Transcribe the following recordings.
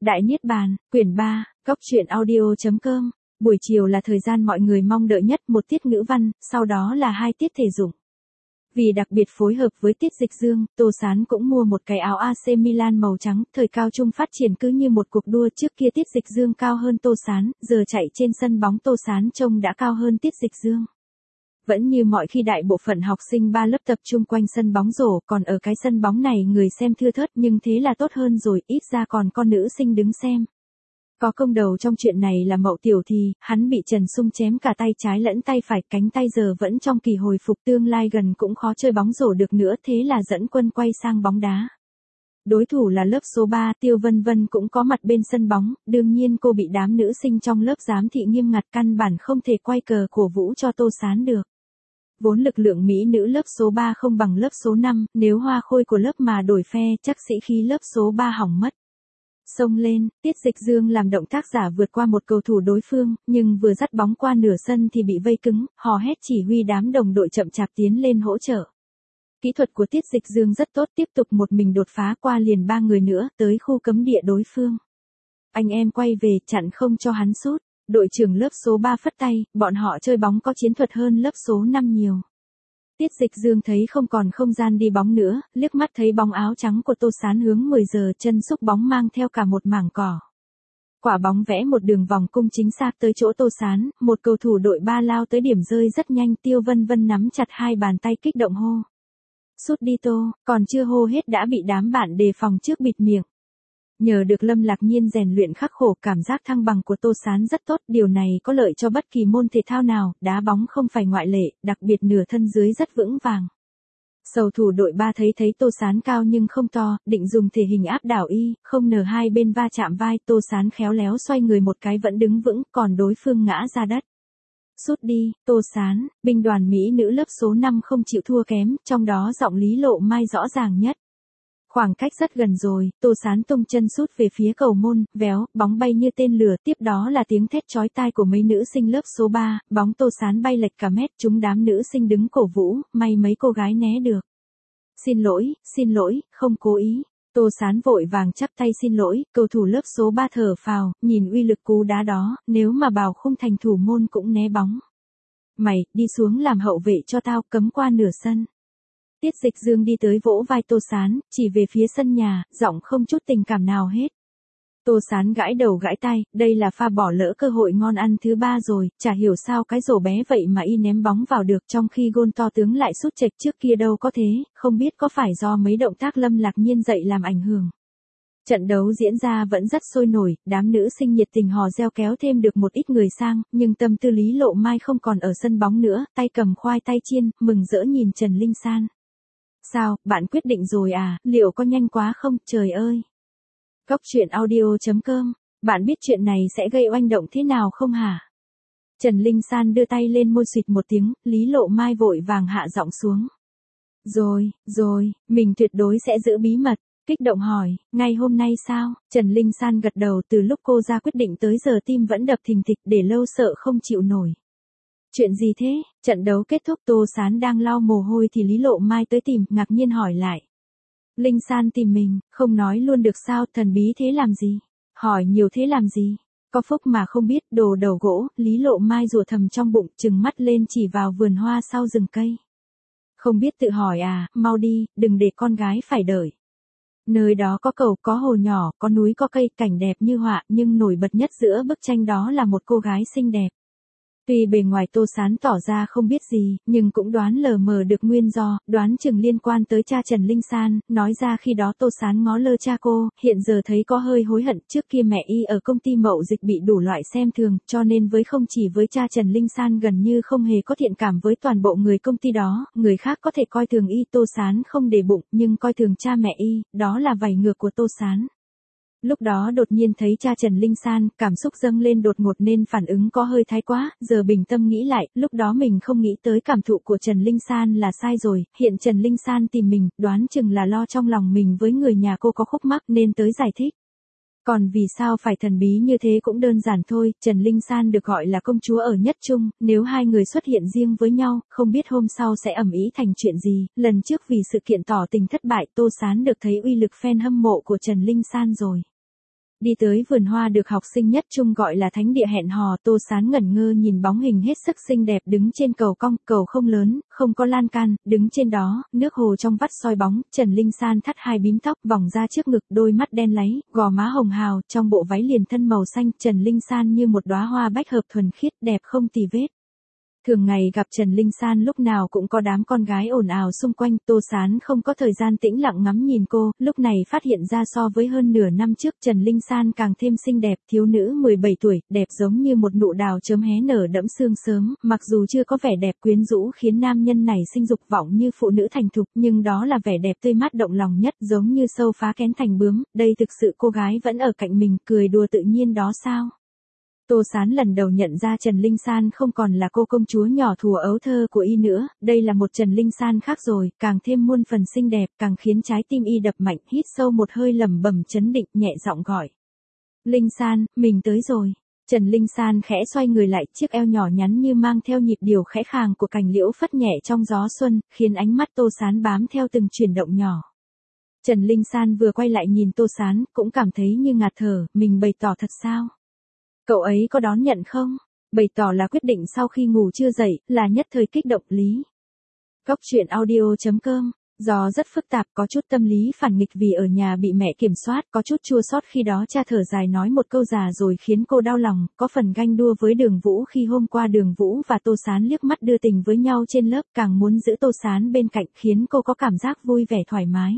Đại Niết Bàn, quyển 3, Góc truyện audio.com. Buổi chiều là thời gian mọi người mong đợi nhất, một tiết ngữ văn, sau đó là 2 tiết thể dục. Vì đặc biệt phối hợp với tiết dịch dương, Tô Sán cũng mua một cái áo AC Milan màu trắng. Thời cao trung phát triển cứ như một cuộc đua, trước kia tiết dịch dương cao hơn Tô Sán, giờ chạy trên sân bóng Tô Sán trông đã cao hơn tiết dịch dương. Vẫn như mọi khi, đại bộ phận học sinh 3 lớp tập trung quanh sân bóng rổ, còn ở cái sân bóng này người xem thưa thớt, nhưng thế là tốt hơn rồi, ít ra còn con nữ sinh đứng xem. Có công đầu trong chuyện này là Mậu Tiểu Thì, hắn bị Trần Sung chém cả tay trái lẫn tay phải, cánh tay giờ vẫn trong kỳ hồi phục, tương lai gần cũng khó chơi bóng rổ được nữa, thế là dẫn quân quay sang bóng đá. Đối thủ là lớp số 3, Tiêu Vân Vân cũng có mặt bên sân bóng, đương nhiên cô bị đám nữ sinh trong lớp giám thị nghiêm ngặt, căn bản không thể quay cờ cổ vũ cho Tô Sán được. Vốn lực lượng mỹ nữ lớp số 3 không bằng lớp số 5, nếu Hoa Khôi của lớp mà đổi phe, chắc sĩ khí lớp số 3 hỏng mất. Xông lên, tiết dịch dương làm động tác giả vượt qua một cầu thủ đối phương, nhưng vừa dắt bóng qua nửa sân thì bị vây cứng, hò hét chỉ huy đám đồng đội chậm chạp tiến lên hỗ trợ. Kỹ thuật của tiết dịch dương rất tốt, tiếp tục một mình đột phá qua liền 3 người nữa, tới khu cấm địa đối phương. Anh em quay về, chặn không cho hắn sút. Đội trưởng lớp số 3 phất tay, bọn họ chơi bóng có chiến thuật hơn lớp số 5 nhiều. Tiết dịch dương thấy không còn không gian đi bóng nữa, liếc mắt thấy bóng áo trắng của Tô Sán hướng 10 giờ, chân xúc bóng mang theo cả một mảng cỏ. Quả bóng vẽ một đường vòng cung chính xác tới chỗ Tô Sán, một cầu thủ đội 3 lao tới điểm rơi rất nhanh, Tiêu Vân Vân nắm chặt hai bàn tay kích động hô. Sút đi Tô, còn chưa hô hết đã bị đám bạn đề phòng trước bịt miệng. Nhờ được Lâm Lạc Nhiên rèn luyện khắc khổ, cảm giác thăng bằng của Tô Sán rất tốt, điều này có lợi cho bất kỳ môn thể thao nào, đá bóng không phải ngoại lệ, đặc biệt nửa thân dưới rất vững vàng. Cầu thủ đội 3 thấy Tô Sán cao nhưng không to, định dùng thể hình áp đảo y, không ngờ hai bên va chạm vai, Tô Sán khéo léo xoay người một cái vẫn đứng vững, còn đối phương ngã ra đất. Sút đi, Tô Sán, binh đoàn mỹ nữ lớp số 5 không chịu thua kém, trong đó giọng Lý Lộ Mai rõ ràng nhất. Khoảng cách rất gần rồi, Tô Sán tung chân sút về phía cầu môn, véo, bóng bay như tên lửa, tiếp đó là tiếng thét chói tai của mấy nữ sinh lớp số 3, bóng Tô Sán bay lệch cả mét, chúng đám nữ sinh đứng cổ vũ, may mấy cô gái né được. Xin lỗi, không cố ý. Tô Sán vội vàng chắp tay xin lỗi, cầu thủ lớp số 3 thở phào, nhìn uy lực cú đá đó, nếu mà bảo khung thành thủ môn cũng né bóng. Mày, đi xuống làm hậu vệ cho tao, cấm qua nửa sân. Tiết dịch dương đi tới vỗ vai Tô Sán, chỉ về phía sân nhà, giọng không chút tình cảm nào hết. Tô Sán gãi đầu gãi tay, đây là pha bỏ lỡ cơ hội ngon ăn thứ 3 rồi, chả hiểu sao cái rổ bé vậy mà y ném bóng vào được, trong khi gôn to tướng lại sút chệch, trước kia đâu có thế, không biết có phải do mấy động tác Lâm Lạc Nhiên dạy làm ảnh hưởng. Trận đấu diễn ra vẫn rất sôi nổi, đám nữ sinh nhiệt tình hò reo kéo thêm được một ít người sang, nhưng tâm tư Lý Lộ Mai không còn ở sân bóng nữa, tay cầm khoai tây chiên, mừng rỡ nhìn Trần Linh San. Sao, bạn quyết định rồi à, liệu có nhanh quá không, trời ơi. Góc truyện audio.com, bạn biết chuyện này sẽ gây oanh động thế nào không hả? Trần Linh San đưa tay lên môi xịt một tiếng, Lý Lộ Mai vội vàng hạ giọng xuống. Rồi, mình tuyệt đối sẽ giữ bí mật. Kích động hỏi, ngay hôm nay sao? Trần Linh San gật đầu, từ lúc cô ra quyết định tới giờ tim vẫn đập thình thịch, để lâu sợ không chịu nổi. Chuyện gì thế? Trận đấu kết thúc, Tô Sán đang lau mồ hôi thì Lý Lộ Mai tới tìm, ngạc nhiên hỏi lại. Linh San tìm mình, không nói luôn được sao, thần bí thế làm gì? Hỏi nhiều thế làm gì? Có phúc mà không biết, đồ đầu gỗ, Lý Lộ Mai rủa thầm trong bụng, trừng mắt lên chỉ vào vườn hoa sau rừng cây. Không biết tự hỏi à, mau đi, đừng để con gái phải đợi. Nơi đó có cầu, có hồ nhỏ, có núi, có cây, cảnh đẹp như họa, nhưng nổi bật nhất giữa bức tranh đó là một cô gái xinh đẹp. Tuy bề ngoài Tô Sán tỏ ra không biết gì, nhưng cũng đoán lờ mờ được nguyên do, đoán chừng liên quan tới cha Trần Linh San, nói ra khi đó Tô Sán ngó lơ cha cô, hiện giờ thấy có hơi hối hận, trước kia mẹ y ở công ty Mậu Dịch bị đủ loại xem thường, cho nên với không chỉ với cha Trần Linh San gần như không hề có thiện cảm với toàn bộ người công ty đó, người khác có thể coi thường y, Tô Sán không để bụng, nhưng coi thường cha mẹ y, đó là vảy ngược của Tô Sán. Lúc đó đột nhiên thấy cha Trần Linh San, cảm xúc dâng lên đột ngột nên phản ứng có hơi thái quá, giờ bình tâm nghĩ lại, lúc đó mình không nghĩ tới cảm thụ của Trần Linh San là sai rồi, hiện Trần Linh San tìm mình, đoán chừng là lo trong lòng mình với người nhà cô có khúc mắc nên tới giải thích. Còn vì sao phải thần bí như thế cũng đơn giản thôi, Trần Linh San được gọi là công chúa ở nhất trung, nếu hai người xuất hiện riêng với nhau, không biết hôm sau sẽ ầm ĩ thành chuyện gì, lần trước vì sự kiện tỏ tình thất bại, Tô Sán được thấy uy lực fan hâm mộ của Trần Linh San rồi. Đi tới vườn hoa được học sinh nhất trung gọi là thánh địa hẹn hò, Tô Sán ngẩn ngơ nhìn bóng hình hết sức xinh đẹp đứng trên cầu cong, cầu không lớn, không có lan can, đứng trên đó, nước hồ trong vắt soi bóng, Trần Linh San thắt hai bím tóc vòng ra trước ngực, đôi mắt đen láy, gò má hồng hào, trong bộ váy liền thân màu xanh, Trần Linh San như một đóa hoa bách hợp thuần khiết, đẹp không tì vết. Thường ngày gặp Trần Linh San lúc nào cũng có đám con gái ồn ào xung quanh, Tô Sán không có thời gian tĩnh lặng ngắm nhìn cô, lúc này phát hiện ra so với hơn nửa năm trước Trần Linh San càng thêm xinh đẹp, thiếu nữ 17 tuổi, đẹp giống như một nụ đào chớm hé nở đẫm sương sớm, mặc dù chưa có vẻ đẹp quyến rũ khiến nam nhân này sinh dục vọng như phụ nữ thành thục, nhưng đó là vẻ đẹp tươi mát động lòng nhất, giống như sâu phá kén thành bướm, đây thực sự cô gái vẫn ở cạnh mình, cười đùa tự nhiên đó sao? Tô Sán lần đầu nhận ra Trần Linh San không còn là cô công chúa nhỏ thùa ấu thơ của y nữa, đây là một Trần Linh San khác rồi, càng thêm muôn phần xinh đẹp, càng khiến trái tim y đập mạnh, hít sâu một hơi lẩm bẩm trấn định, nhẹ giọng gọi. Linh San, mình tới rồi. Trần Linh San khẽ xoay người lại, chiếc eo nhỏ nhắn như mang theo nhịp điệu khẽ khàng của cành liễu phất nhẹ trong gió xuân, khiến ánh mắt Tô Sán bám theo từng chuyển động nhỏ. Trần Linh San vừa quay lại nhìn Tô Sán, cũng cảm thấy như ngạt thở, mình bày tỏ thật sao? Cậu ấy có đón nhận không? Bày tỏ là quyết định sau khi ngủ chưa dậy, là nhất thời kích động lý. Góc truyện audio.com. Do rất phức tạp, có chút tâm lý phản nghịch vì ở nhà bị mẹ kiểm soát, có chút chua xót khi đó cha thở dài nói một câu già rồi khiến cô đau lòng, có phần ganh đua với Đường Vũ khi hôm qua Đường Vũ và Tô Sán liếc mắt đưa tình với nhau trên lớp, càng muốn giữ Tô Sán bên cạnh khiến cô có cảm giác vui vẻ thoải mái.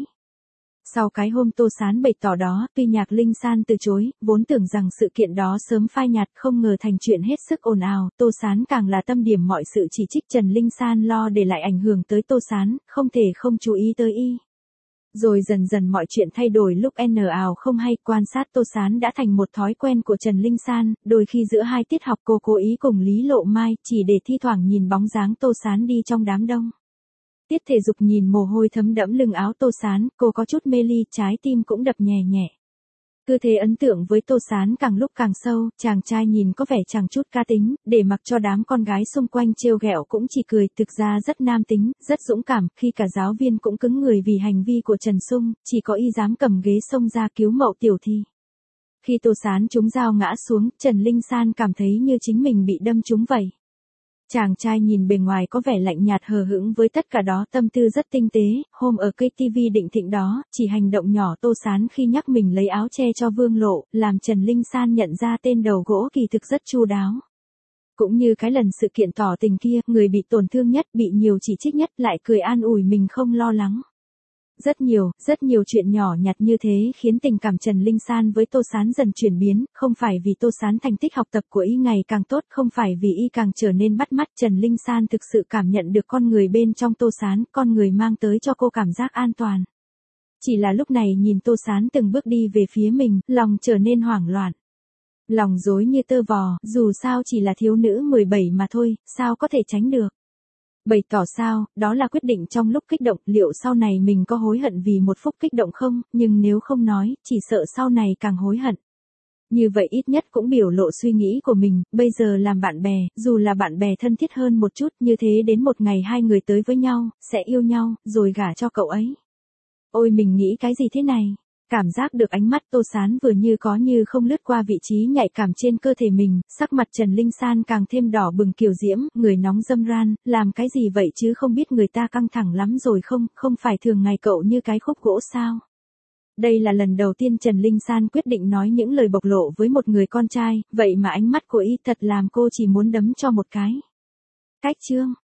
Sau cái hôm Tô Sán bày tỏ đó, tuy Nhạc Linh San từ chối, vốn tưởng rằng sự kiện đó sớm phai nhạt, không ngờ thành chuyện hết sức ồn ào, Tô Sán càng là tâm điểm mọi sự chỉ trích, Trần Linh San lo để lại ảnh hưởng tới Tô Sán, không thể không chú ý tới y. Rồi dần dần mọi chuyện thay đổi lúc ào không hay, quan sát Tô Sán đã thành một thói quen của Trần Linh San, đôi khi giữa hai tiết học cô cố ý cùng Lý Lộ Mai, chỉ để thi thoảng nhìn bóng dáng Tô Sán đi trong đám đông. Tiết thể dục nhìn mồ hôi thấm đẫm lưng áo Tô Sán, cô có chút mê ly, trái tim cũng đập nhẹ nhẹ. Cứ thế ấn tượng với Tô Sán càng lúc càng sâu, chàng trai nhìn có vẻ chẳng chút cá tính, để mặc cho đám con gái xung quanh trêu ghẹo cũng chỉ cười, thực ra rất nam tính, rất dũng cảm, khi cả giáo viên cũng cứng người vì hành vi của Trần Sung, chỉ có y dám cầm ghế xông ra cứu Mậu Tiểu Thi. Khi Tô Sán trúng dao ngã xuống, Trần Linh San cảm thấy như chính mình bị đâm trúng vậy. Chàng trai nhìn bề ngoài có vẻ lạnh nhạt hờ hững với tất cả đó, tâm tư rất tinh tế, hôm ở cây TV Định Thịnh đó, chỉ hành động nhỏ Tô Sán khi nhắc mình lấy áo che cho Vương Lộ, làm Trần Linh San nhận ra tên đầu gỗ kỳ thực rất chu đáo. Cũng như cái lần sự kiện tỏ tình kia, người bị tổn thương nhất, bị nhiều chỉ trích nhất lại cười an ủi mình không lo lắng. Rất nhiều chuyện nhỏ nhặt như thế khiến tình cảm Trần Linh San với Tô Sán dần chuyển biến, không phải vì Tô Sán thành tích học tập của y ngày càng tốt, không phải vì y càng trở nên bắt mắt, Trần Linh San thực sự cảm nhận được con người bên trong Tô Sán, con người mang tới cho cô cảm giác an toàn. Chỉ là lúc này nhìn Tô Sán từng bước đi về phía mình, lòng trở nên hoảng loạn. Lòng rối như tơ vò, dù sao chỉ là thiếu nữ 17 mà thôi, sao có thể tránh được. Bày tỏ sao, đó là quyết định trong lúc kích động, liệu sau này mình có hối hận vì một phút kích động không, nhưng nếu không nói, chỉ sợ sau này càng hối hận. Như vậy ít nhất cũng biểu lộ suy nghĩ của mình, bây giờ làm bạn bè, dù là bạn bè thân thiết hơn một chút, như thế đến một ngày hai người tới với nhau, sẽ yêu nhau, rồi gả cho cậu ấy. Ôi mình nghĩ cái gì thế này? Cảm giác được ánh mắt Tô Sán vừa như có như không lướt qua vị trí nhạy cảm trên cơ thể mình, sắc mặt Trần Linh San càng thêm đỏ bừng kiều diễm, người nóng dâm ran, làm cái gì vậy chứ không biết người ta căng thẳng lắm rồi không phải thường ngày cậu như cái khúc gỗ sao? Đây là lần đầu tiên Trần Linh San quyết định nói những lời bộc lộ với một người con trai, vậy mà ánh mắt của y thật làm cô chỉ muốn đấm cho một cái. Cách chương